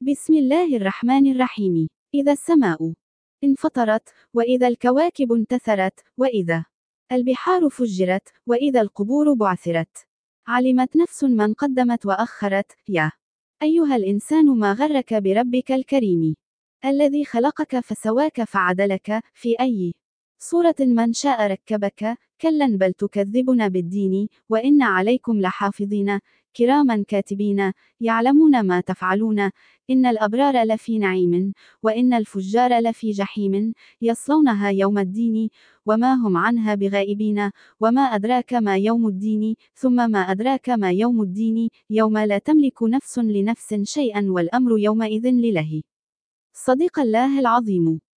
بسم الله الرحمن الرحيم. إذا السماء انفطرت، وإذا الكواكب انتثرت، وإذا البحار فجرت، وإذا القبور بعثرت، علمت نفس من قدمت وأخرت. يا أيها الإنسان ما غرك بربك الكريم، الذي خلقك فسواك فعدلك، في أي صورة من شاء ركبك. كلا بل تكذبون بالدين، وإن عليكم لحافظين كراما كاتبين يعلمون ما تفعلون. إن الأبرار لفي نعيم، وإن الفجار لفي جحيم، يصلونها يوم الدين، وما هم عنها بغائبين. وما أدراك ما يوم الدين، ثم ما أدراك ما يوم الدين، يوم لا تملك نفس لنفس شيئا والأمر يومئذ لله. صديق الله العظيم.